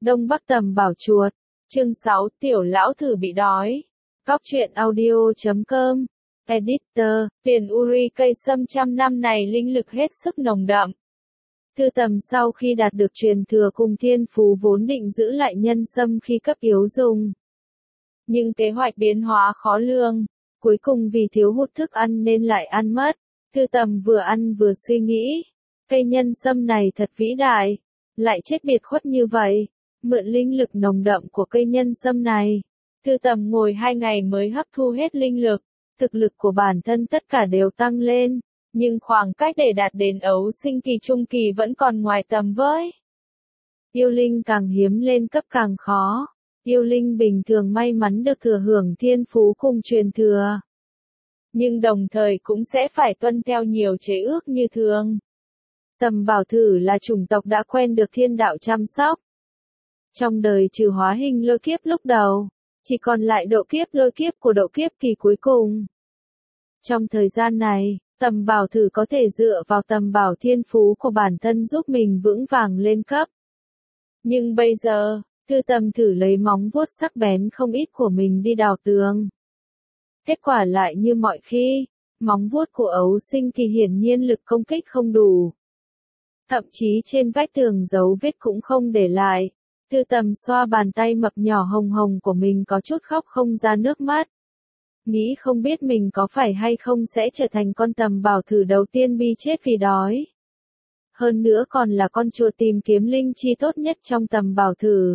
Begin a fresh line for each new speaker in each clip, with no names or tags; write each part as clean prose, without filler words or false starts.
Đông Bắc Tầm Bảo Chuột, chương 6, Tiểu Lão Thử bị đói. Góc truyện audio.com, Editor, Tiền Uri cây sâm trăm năm này linh lực hết sức nồng đậm. Thư Tầm sau khi đạt được truyền thừa cùng thiên phú vốn định giữ lại nhân sâm khi cấp yếu dùng. Nhưng kế hoạch biến hóa khó lường, cuối cùng vì thiếu hụt thức ăn nên lại ăn mất. Thư Tầm vừa ăn vừa suy nghĩ, cây nhân sâm này thật vĩ đại, lại chết biệt khuất như vậy. Mượn linh lực nồng đậm của cây nhân sâm này, Thư Tầm ngồi 2 ngày mới hấp thu hết linh lực, thực lực của bản thân tất cả đều tăng lên, nhưng khoảng cách để đạt đến ấu sinh kỳ trung kỳ vẫn còn ngoài tầm với. Yêu linh càng hiếm lên cấp càng khó, yêu linh bình thường may mắn được thừa hưởng thiên phú cùng truyền thừa, nhưng đồng thời cũng sẽ phải tuân theo nhiều chế ước như thường. Tầm Bảo Thử là chủng tộc đã quen được thiên đạo chăm sóc. Trong đời trừ hóa hình lôi kiếp lúc đầu, chỉ còn lại độ kiếp lôi kiếp của độ kiếp kỳ cuối cùng. Trong thời gian này, Tầm Bảo Thử có thể dựa vào tầm bảo thiên phú của bản thân giúp mình vững vàng lên cấp. Nhưng bây giờ, Thư Tầm thử lấy móng vuốt sắc bén không ít của mình đi đào tường. Kết quả lại như mọi khi, móng vuốt của ấu sinh kỳ hiển nhiên lực công kích không đủ. Thậm chí trên vách tường dấu vết cũng không để lại. Thư Tầm xoa bàn tay mập nhỏ hồng hồng của mình có chút khóc không ra nước mắt. Nghĩ không biết mình có phải hay không sẽ trở thành con Tầm Bảo Thử đầu tiên bị chết vì đói. Hơn nữa còn là con chuột tìm kiếm linh chi tốt nhất trong Tầm Bảo Thử.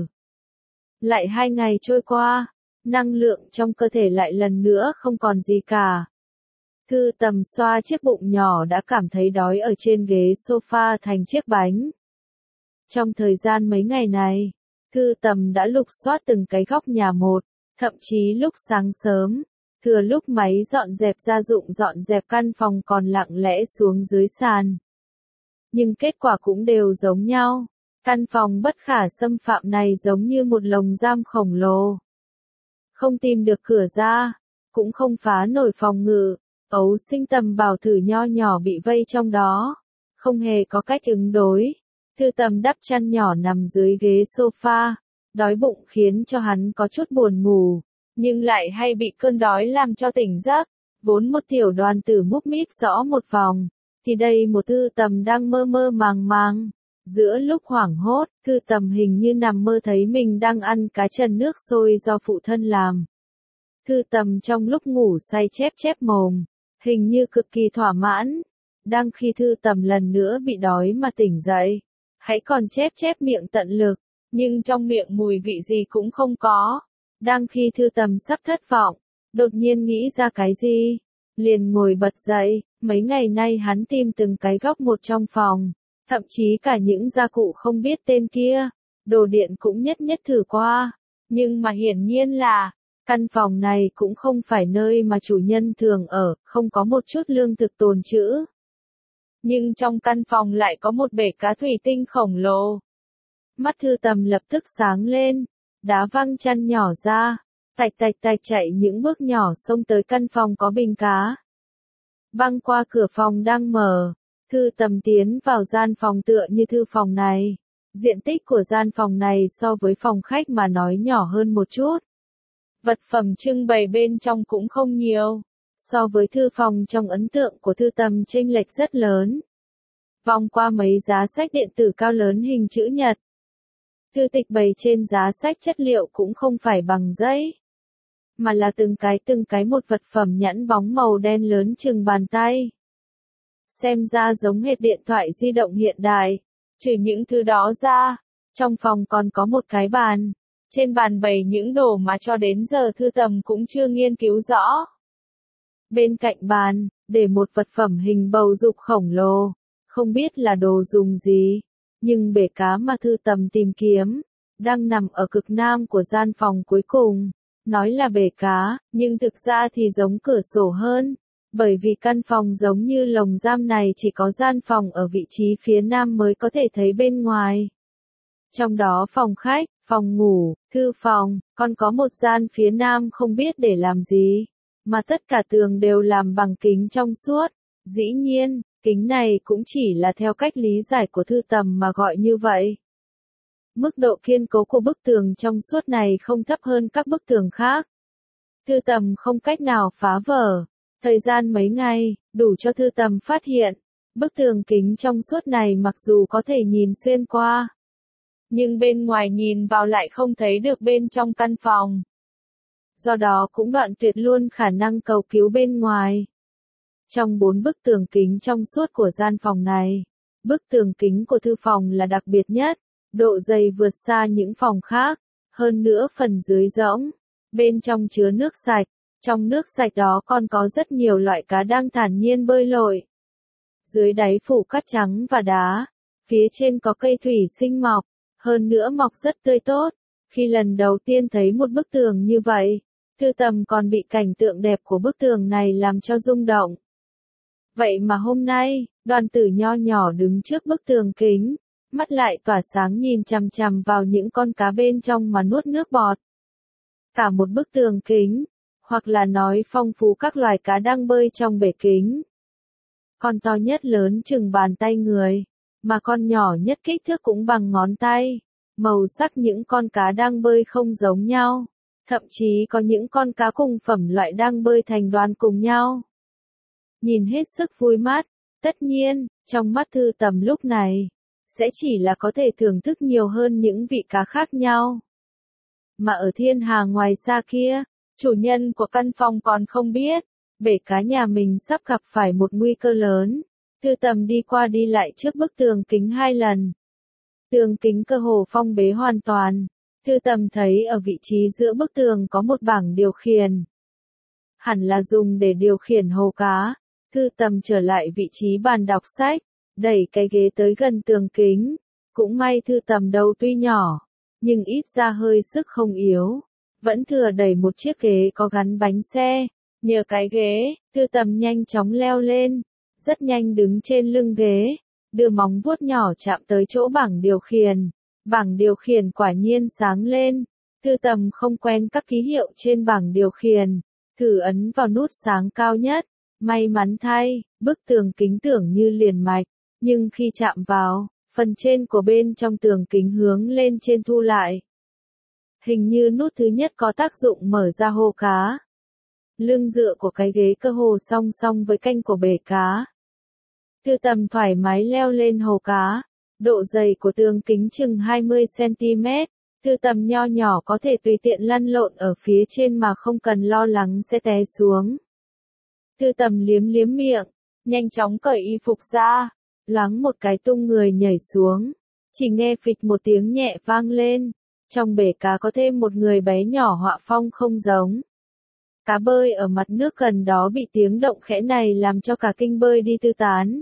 Lại 2 ngày trôi qua, năng lượng trong cơ thể lại lần nữa không còn gì cả. Thư Tầm xoa chiếc bụng nhỏ đã cảm thấy đói ở trên ghế sofa thành chiếc bánh. Trong thời gian mấy ngày này, Thư Tầm đã lục soát từng cái góc nhà một, thậm chí lúc sáng sớm, thừa lúc máy dọn dẹp gia dụng dọn dẹp căn phòng còn lặng lẽ xuống dưới sàn. Nhưng kết quả cũng đều giống nhau, căn phòng bất khả xâm phạm này giống như một lồng giam khổng lồ. Không tìm được cửa ra, cũng không phá nổi phòng ngự, ấu sinh Tầm Bảo Thử nho nhỏ bị vây trong đó, không hề có cách ứng đối. Thư Tầm đắp chăn nhỏ nằm dưới ghế sofa, đói bụng khiến cho hắn có chút buồn ngủ, nhưng lại hay bị cơn đói làm cho tỉnh giấc. Vốn một tiểu đoàn tử múc míp rõ một vòng, thì đây một Thư Tầm đang mơ mơ màng màng. Giữa lúc hoảng hốt, Thư Tầm hình như nằm mơ thấy mình đang ăn cá trần nước sôi do phụ thân làm. Thư Tầm trong lúc ngủ say chép chép mồm, hình như cực kỳ thỏa mãn. Đang khi Thư Tầm lần nữa bị đói mà tỉnh dậy, hãy còn chép chép miệng tận lực, nhưng trong miệng mùi vị gì cũng không có. Đang khi Thư Tầm sắp thất vọng, đột nhiên nghĩ ra cái gì, liền ngồi bật dậy. Mấy ngày nay hắn tìm từng cái góc một trong phòng, thậm chí cả những gia cụ không biết tên kia, đồ điện cũng nhất nhất thử qua, nhưng mà hiển nhiên là, căn phòng này cũng không phải nơi mà chủ nhân thường ở, không có một chút lương thực tồn trữ. Nhưng trong căn phòng lại có một bể cá thủy tinh khổng lồ. Mắt Thư Tầm lập tức sáng lên, đá văng chăn nhỏ ra, tạch tạch tạch chạy những bước nhỏ xông tới căn phòng có bình cá. Băng qua cửa phòng đang mở, Thư Tầm tiến vào gian phòng tựa như thư phòng này. Diện tích của gian phòng này so với phòng khách mà nói nhỏ hơn một chút. Vật phẩm trưng bày bên trong cũng không nhiều. So với thư phòng trong ấn tượng của Thư Tầm chênh lệch rất lớn. Vòng qua mấy giá sách điện tử cao lớn hình chữ nhật. Thư tịch bày trên giá sách chất liệu cũng không phải bằng giấy, mà là từng cái một vật phẩm nhẵn bóng màu đen lớn chừng bàn tay. Xem ra giống hệt điện thoại di động hiện đại. Trừ những thứ đó ra, trong phòng còn có một cái bàn. Trên bàn bày những đồ mà cho đến giờ Thư Tầm cũng chưa nghiên cứu rõ. Bên cạnh bàn, để một vật phẩm hình bầu dục khổng lồ, không biết là đồ dùng gì, nhưng bể cá mà Thư Tầm tìm kiếm, đang nằm ở cực nam của gian phòng cuối cùng. Nói là bể cá, nhưng thực ra thì giống cửa sổ hơn, bởi vì căn phòng giống như lồng giam này chỉ có gian phòng ở vị trí phía nam mới có thể thấy bên ngoài. Trong đó phòng khách, phòng ngủ, thư phòng, còn có một gian phía nam không biết để làm gì, mà tất cả tường đều làm bằng kính trong suốt. Dĩ nhiên, kính này cũng chỉ là theo cách lý giải của Thư Tầm mà gọi như vậy. Mức độ kiên cố của bức tường trong suốt này không thấp hơn các bức tường khác. Thư tầm không cách nào phá vỡ. Thời gian mấy ngày, đủ cho thư tầm phát hiện. Bức tường kính trong suốt này mặc dù có thể nhìn xuyên qua, nhưng bên ngoài nhìn vào lại không thấy được bên trong căn phòng. Do đó cũng đoạn tuyệt luôn khả năng cầu cứu bên ngoài. Trong 4 bức tường kính trong suốt của gian phòng này, bức tường kính của thư phòng là đặc biệt nhất, độ dày vượt xa những phòng khác, hơn nữa phần dưới rỗng, bên trong chứa nước sạch, trong nước sạch đó còn có rất nhiều loại cá đang thản nhiên bơi lội. Dưới đáy phủ cát trắng và đá, phía trên có cây thủy sinh mọc, hơn nữa mọc rất tươi tốt. Khi lần đầu tiên thấy một bức tường như vậy, thư tầm còn bị cảnh tượng đẹp của bức tường này làm cho rung động. Vậy mà hôm nay, Đoàn Tử nho nhỏ đứng trước bức tường kính, mắt lại tỏa sáng nhìn chằm chằm vào những con cá bên trong mà nuốt nước bọt. Cả một bức tường kính, hoặc là nói phong phú các loài cá đang bơi trong bể kính. Con to nhất lớn chừng bàn tay người, mà con nhỏ nhất kích thước cũng bằng ngón tay. Màu sắc những con cá đang bơi không giống nhau, thậm chí có những con cá cùng phẩm loại đang bơi thành đoàn cùng nhau. Nhìn hết sức vui mắt, tất nhiên, trong mắt thư tầm lúc này, sẽ chỉ là có thể thưởng thức nhiều hơn những vị cá khác nhau. Mà ở thiên hà ngoài xa kia, chủ nhân của căn phòng còn không biết, bể cá nhà mình sắp gặp phải một nguy cơ lớn. Thư tầm đi qua đi lại trước bức tường kính 2 lần. Tường kính cơ hồ phong bế hoàn toàn. Thư tầm thấy ở vị trí giữa bức tường có một bảng điều khiển. Hẳn là dùng để điều khiển hồ cá. Thư tầm trở lại vị trí bàn đọc sách, đẩy cái ghế tới gần tường kính. Cũng may thư tầm đầu tuy nhỏ, nhưng ít ra hơi sức không yếu. Vẫn thừa đẩy một chiếc ghế có gắn bánh xe. Nhờ cái ghế, thư tầm nhanh chóng leo lên. Rất nhanh đứng trên lưng ghế, đưa móng vuốt nhỏ chạm tới chỗ bảng điều khiển. Bảng điều khiển quả nhiên sáng lên. Thư tầm không quen các ký hiệu trên bảng điều khiển. Thử ấn vào nút sáng cao nhất. May mắn thay, bức tường kính tưởng như liền mạch. Nhưng khi chạm vào, phần trên của bên trong tường kính hướng lên trên thu lại. Hình như nút thứ nhất có tác dụng mở ra hồ cá. Lưng dựa của cái ghế cơ hồ song song với canh của bể cá. Thư tầm thoải mái leo lên hồ cá. Độ dày của tường kính chừng 20 cm. Thư tầm nho nhỏ có thể tùy tiện lăn lộn ở phía trên mà không cần lo lắng sẽ té xuống. Thư tầm liếm liếm miệng, nhanh chóng cởi y phục ra, loáng một cái tung người nhảy xuống. Chỉ nghe phịch một tiếng nhẹ vang lên. Trong bể cá có thêm một người bé nhỏ họa phong không giống. Cá bơi ở mặt nước gần đó bị tiếng động khẽ này làm cho cả kinh bơi đi tứ tán.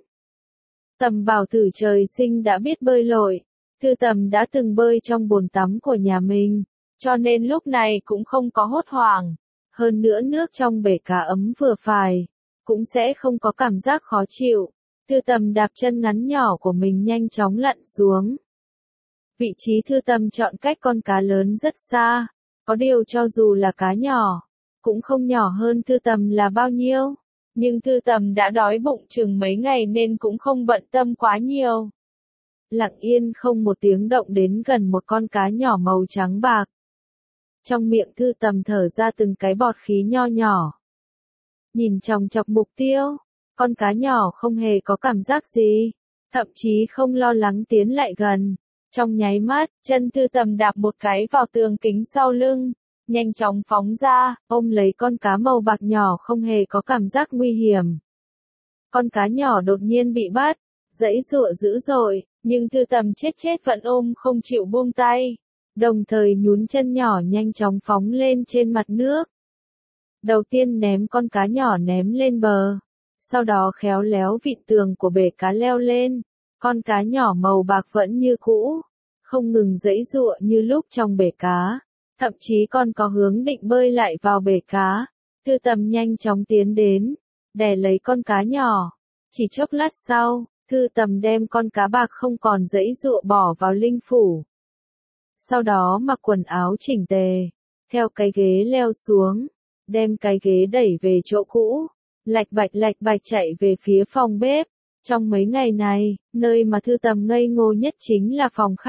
Tầm bảo tử trời sinh đã biết bơi lội. Thư tầm đã từng bơi trong bồn tắm của nhà mình, cho nên lúc này cũng không có hốt hoảng. Hơn nữa nước trong bể cá ấm vừa phải, cũng sẽ không có cảm giác khó chịu. Thư tầm đạp chân ngắn nhỏ của mình nhanh chóng lặn xuống. Vị trí thư tầm chọn cách con cá lớn rất xa, có điều cho dù là cá nhỏ, cũng không nhỏ hơn thư tầm là bao nhiêu. Nhưng thư tầm đã đói bụng chừng mấy ngày nên cũng không bận tâm quá nhiều. Lặng yên không một tiếng động đến gần một con cá nhỏ màu trắng bạc. Trong miệng thư tầm thở ra từng cái bọt khí nho nhỏ. Nhìn chòng chọc mục tiêu, con cá nhỏ không hề có cảm giác gì, thậm chí không lo lắng tiến lại gần. Trong nháy mắt, chân thư tầm đạp một cái vào tường kính sau lưng, nhanh chóng phóng ra, ôm lấy con cá màu bạc nhỏ không hề có cảm giác nguy hiểm. Con cá nhỏ đột nhiên bị bắt, giãy giụa dữ dội, nhưng thư tầm chết vẫn ôm không chịu buông tay, đồng thời nhún chân nhỏ nhanh chóng phóng lên trên mặt nước. Đầu tiên ném con cá nhỏ ném lên bờ, sau đó khéo léo vịn tường của bể cá leo lên, con cá nhỏ màu bạc vẫn như cũ, không ngừng giãy giụa như lúc trong bể cá, thậm chí còn có hướng định bơi lại vào bể cá. Thư tầm nhanh chóng tiến đến, đè lấy con cá nhỏ. Chỉ chốc lát sau, thư tầm đem con cá bạc không còn giãy giụa bỏ vào linh phủ. Sau đó mặc quần áo chỉnh tề, theo cái ghế leo xuống, đem cái ghế đẩy về chỗ cũ, lạch bạch chạy về phía phòng bếp. Trong mấy ngày này, nơi mà thư tầm ngây ngô nhất chính là phòng khách.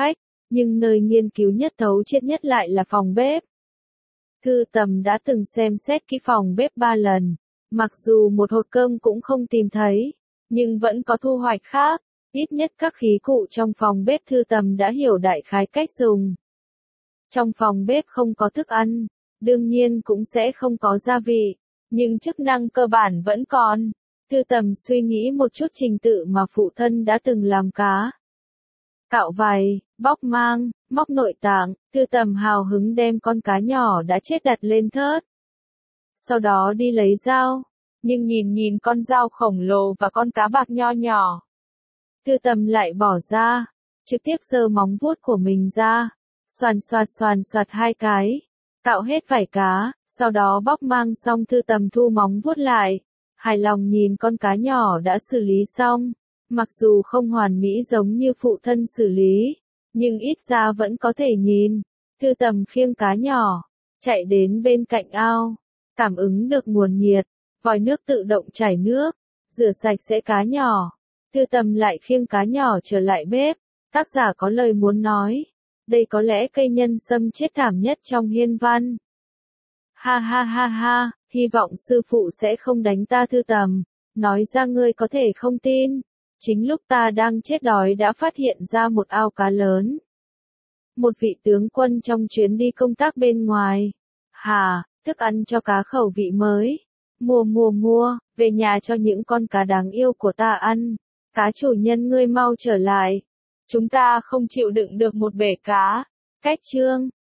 nhưng nơi nghiên cứu nhất thấu triệt nhất lại là phòng bếp. Thư Tầm đã từng xem xét kỹ phòng bếp 3 lần, mặc dù một hột cơm cũng không tìm thấy, nhưng vẫn có thu hoạch khác, ít nhất các khí cụ trong phòng bếp Thư Tầm đã hiểu đại khái cách dùng. Trong phòng bếp không có thức ăn, đương nhiên cũng sẽ không có gia vị, nhưng chức năng cơ bản vẫn còn. Thư Tầm suy nghĩ một chút trình tự mà phụ thân đã từng làm cá. Cạo vảy, bóc mang, móc nội tạng, Thư Tầm hào hứng đem con cá nhỏ đã chết đặt lên thớt. Sau đó đi lấy dao, nhưng nhìn con dao khổng lồ và con cá bạc nho nhỏ. Thư Tầm lại bỏ ra, trực tiếp giơ móng vuốt của mình ra, xoàn xoạt 2 cái, cạo hết vảy cá, sau đó bóc mang xong Thư Tầm thu móng vuốt lại, hài lòng nhìn con cá nhỏ đã xử lý xong, mặc dù không hoàn mỹ giống như phụ thân xử lý, nhưng ít ra vẫn có thể nhìn. Thư Tầm khiêng cá nhỏ, chạy đến bên cạnh ao, cảm ứng được nguồn nhiệt, vòi nước tự động chảy nước, rửa sạch sẽ cá nhỏ. Thư Tầm lại khiêng cá nhỏ trở lại bếp, tác giả có lời muốn nói. Đây có lẽ cây nhân sâm chết thảm nhất trong hiên văn. Ha ha ha ha, hy vọng sư phụ sẽ không đánh ta. Thư Tầm, nói ra ngươi có thể không tin. Chính lúc ta đang chết đói đã phát hiện ra một ao cá lớn. Một vị tướng quân trong chuyến đi công tác bên ngoài. Hà, thức ăn cho cá khẩu vị mới. Mua, về nhà cho những con cá đáng yêu của ta ăn. Cá chủ nhân ngươi mau trở lại. Chúng ta không chịu đựng được một bể cá. Cách chương